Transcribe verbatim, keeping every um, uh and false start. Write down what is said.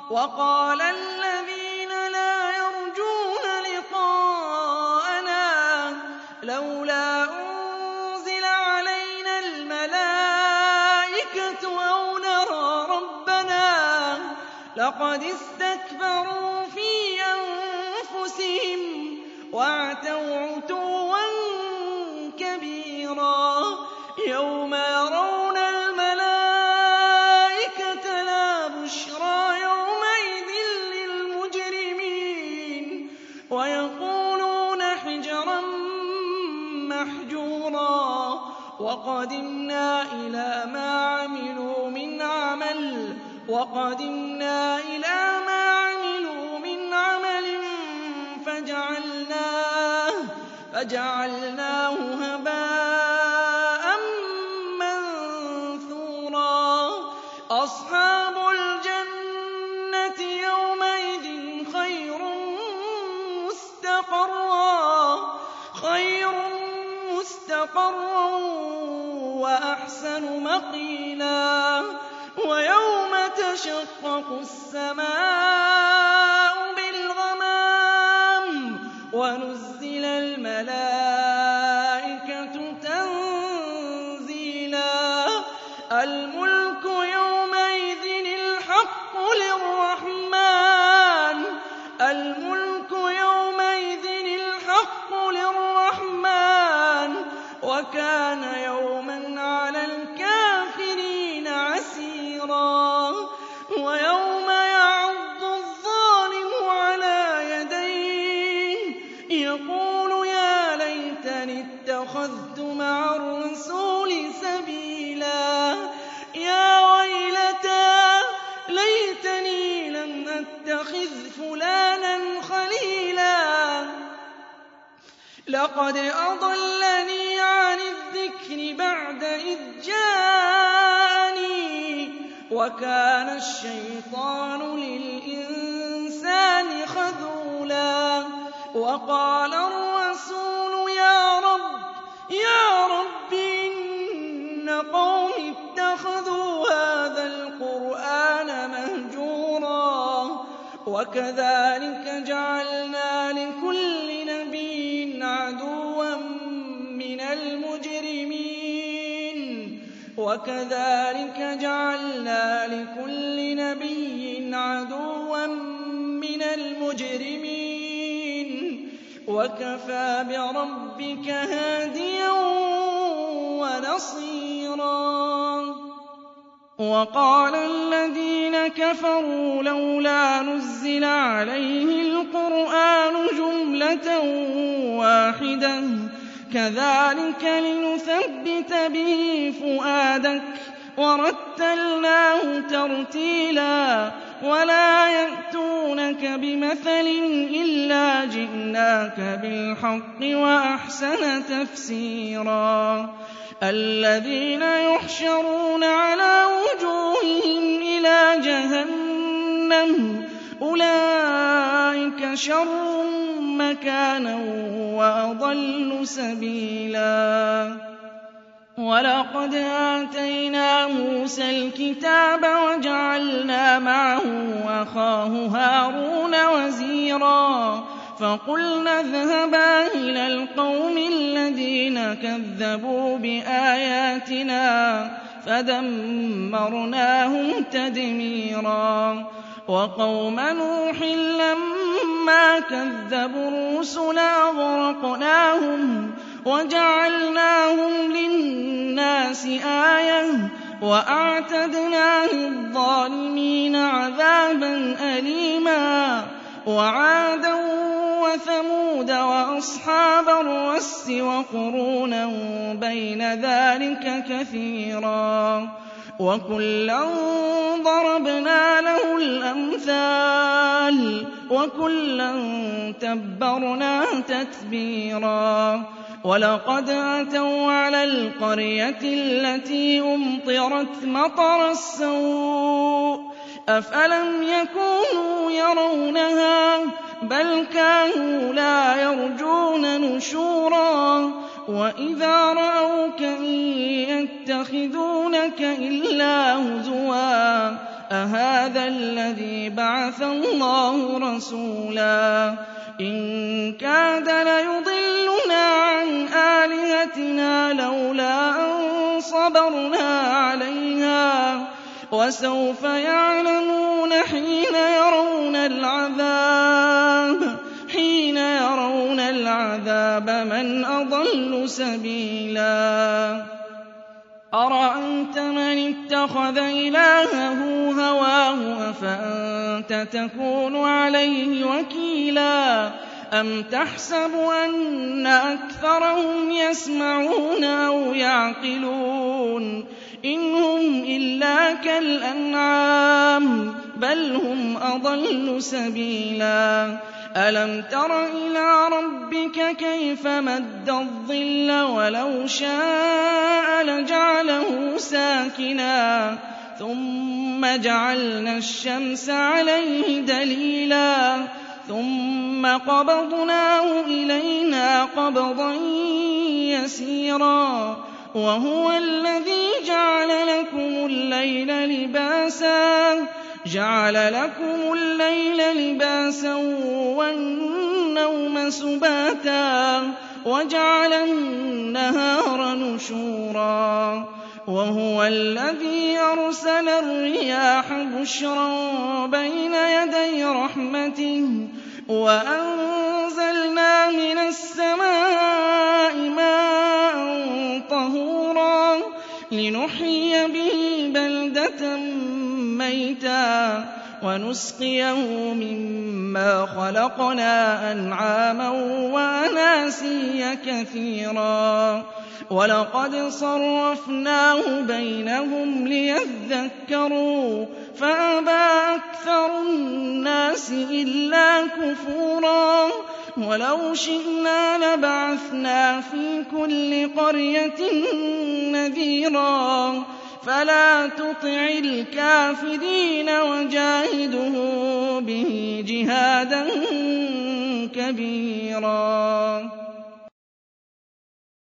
وقال الذين لا يرجون لقاءنا لولا أنزل علينا الملائكة أو نرى ربنا لقد استكبروا في أنفسهم وَاعْتَوْا عُتُوًّا كَبِيرًا يَوْمَ يَرَوْنَ الْمَلَائِكَةَ لَا بُشْرَىٰ يَوْمَئِذٍ لِّلْمُجْرِمِينَ وَيَقُولُونَ حِجْرًا مَّحْجُورًا وَقَدِمْنَا إِلَىٰ مَا عَمِلُوا مِنْ عَمَلٍ وَقَدِمْنَا إِلَىٰ مَا عَمِلُوا مِنْ عَمَلٍ فَجَعَلْنَاهُ فَجَعَلْنَاهُ هَبَاءً مَّنثُورًا أَصْحَابُ الْجَنَّةِ يَوْمَئِذٍ خَيْرٌ مُّسْتَقَرًّا خَيْرٌ مُّسْتَقَرًّا وَأَحْسَنُ مَقِيلًا وَيَوْمَ تَشَقَّقُ السَّمَاءُ بِالْغَمَامِ وَنُزِّلَ الْمَلَائِكَةُ تَنزِيلًا الْمُلْكُ يَوْمَئِذٍ الْحَقُّ لِلرَّحْمَٰنِ الْمُلْكُ يَوْمَئِذٍ الْحَقُّ لِلرَّحْمَٰنِ وَكَانَ يَوْمًا عَلَى الْكَافِرِينَ عَسِيرًا وَيَوْمَ يَعَضُّ الظَّالِمُ عَلَىٰ يَدَيْهِ يَقُولُ يَا لَيْتَنِي اتَّخَذْتُ مَعَ الرَّسُولِ سَبِيلًا يَا وَيْلَتَىٰ لَيْتَنِي لَمْ أَتَّخِذْ فُلَانًا خَلِيلًا لَّقَدْ أَضَلَّنِي عَنِ الذِّكْرِ بَعْدَ إِذْ جَاءَنِي وَكَانَ الشَّيْطَانُ لِلْإِنسَانِ خَذُولًا وَقَالَ الرَّسُولُ يَا رَبِّ يَا رَبِّ إِنَّ قَوْمِي اتَّخَذُوا هَٰذَا الْقُرْآنَ مَهْجُورًا وَكَذَٰلِكَ جَعَلْنَا لِكُلِّ نَبِيٍّ عَدُوًّا مِّنَ الْمُجْرِمِينَ وَكَذَٰلِكَ جَعَلْنَا لِكُلِّ نَبِيٍّ عَدُوًّا مِّنَ الْمُجْرِمِينَ وَكَفَىٰ بِرَبِّكَ هَادِيًا وَنَصِيرًا وَقَالَ الَّذِينَ كَفَرُوا لَوْلَا نُزِّلَ عَلَيْهِ الْقُرْآنُ جُمْلَةً وَاحِدَةً كَذَٰلِكَ لِنُثَبِّتَ بِهِ فُؤَادَكَ وَرَتَّلْنَاهُ تَرْتِيلًا وَلَا يَأْتُونَكَ بِمَثَلٍ إِلَّا جِئْنَاكَ بِالْحَقِّ وَأَحْسَنَ تَفْسِيرًا الَّذِينَ يُحْشَرُونَ عَلَىٰ وُجُوهِهِمْ إِلَىٰ جَهَنَّمَ أُولَٰئِكَ شَرٌّ مَّكَانًا وَأَضَلُّ سَبِيلًا وَلَقَدْ آتَيْنَا مُوسَى الْكِتَابَ وَجَعَلْنَا مَعَهُ أَخَاهُ هَارُونَ وَزِيرًا فَقُلْنَا اذْهَبَا إِلَى الْقَوْمِ الَّذِينَ كَذَّبُوا بِآيَاتِنَا فَدَمَّرْنَاهُمْ تَدْمِيرًا وَقَوْمَ نُوحٍ لَّمَّا كَذَّبُوا الرُّسُلَ أَغْرَقْنَاهُمْ وَجَعَلْنَاهُمْ لِلنَّاسِ آيَةً وَأَعْتَدْنَا لِلظَّالِمِينَ عَذَابًا أَلِيمًا وَعَادًا وَثَمُودَ وَأَصْحَابَ الرَّسِّ وَقُرُونًا بَيْنَ ذَٰلِكَ كَثِيرًا وَكُلًّا ضَرَبْنَا لَهُ الْأَمْثَالَ وَكُلًّا تَبَّرْنَا تَتْبِيرًا وَلَقَدْ أَتَوْا عَلَى الْقَرْيَةِ الَّتِي أُمْطِرَتْ مَطَرَ السَّوْءِ أَفَلَمْ يَكُونُوا يَرَوْنَهَا بَلْ كَانُوا لَا يَرْجُونَ نُشُورًا وَإِذَا رَأَوْكَ إِن يَتَّخِذُونَكَ إِلَّا هُزُوًا أَهَٰذَا الَّذِي بَعَثَ اللَّهُ رَسُولًا إِن كَادَ لَيُضِلُّنَا عَنْ آلِهَتِنَا لَوْلَا أَن صَبَرْنَا عَلَيْهَا ۚ وَسَوْفَ يَعْلَمُونَ حِينَ يَرَوْنَ الْعَذَابَ حِينَ يَرَوْنَ الْعَذَابَ مَنْ أَضَلُّ سَبِيلًا أَرَأَيْتَ مَنِ اتَّخَذَ إِلَٰهَهُ هَوَاهُ أَفَأَنتَ تَكُونُ عَلَيْهِ وَكِيلًا أَمْ تَحْسَبُ أَنَّ أَكْثَرَهُمْ يَسْمَعُونَ أَوْ يَعْقِلُونَ إِنْ هُمْ إِلَّا كَالْأَنْعَامِ بَلْ هُمْ أَضَلُّ سَبِيلًا أَلَمْ تَرَ إِلَىٰ رَبِّكَ كَيْفَ مَدَّ الظِّلَّ وَلَوْ شَاءَ لَجَعَلَهُ سَاكِنًا ثُمَّ جَعَلْنَا الشَّمْسَ عَلَيْهِ دَلِيلًا ثُمَّ قَبَضْنَاهُ إِلَيْنَا قَبْضًا يَسِيرًا وَهُوَ الَّذِي جَعَلَ لَكُمُ اللَّيْلَ لِبَاسًا جَعَلَ لَكُمُ اللَّيْلَ لِبَاسًا وَالنَّوْمَ سُبَاتًا وَجَعَلَ النَّهَارَ نُشُورًا وَهُوَ الَّذِي أَرْسَلَ الرِّيَاحَ بُشْرًا بَيْنَ يَدَيْ رَحْمَتِهِ وَأَنزَلْنَا مِنَ السَّمَاءِ مَاءً طَهُورًا لِّنُحْيِيَ بِهِ بَلْدَةً مَّيْتًا وَنُسْقِيَهُ مِمَّا خَلَقْنَا أَنْعَامًا وَأَنَاسِيَّ كَثِيرًا وَلَقَدْ صَرَّفْنَاهُ بَيْنَهُمْ لِيَذَّكَّرُوا فَأَبَىٰ أَكْثَرُ النَّاسِ إِلَّا كُفُورًا وَلَوْ شِئْنَا لَبَعَثْنَا فِي كُلِّ قَرْيَةٍ نَّذِيرًا فَلَا تُطِعِ الْكَافِرِينَ وَجَاهِدْهُم بِهِ جِهَادًا كَبِيرًا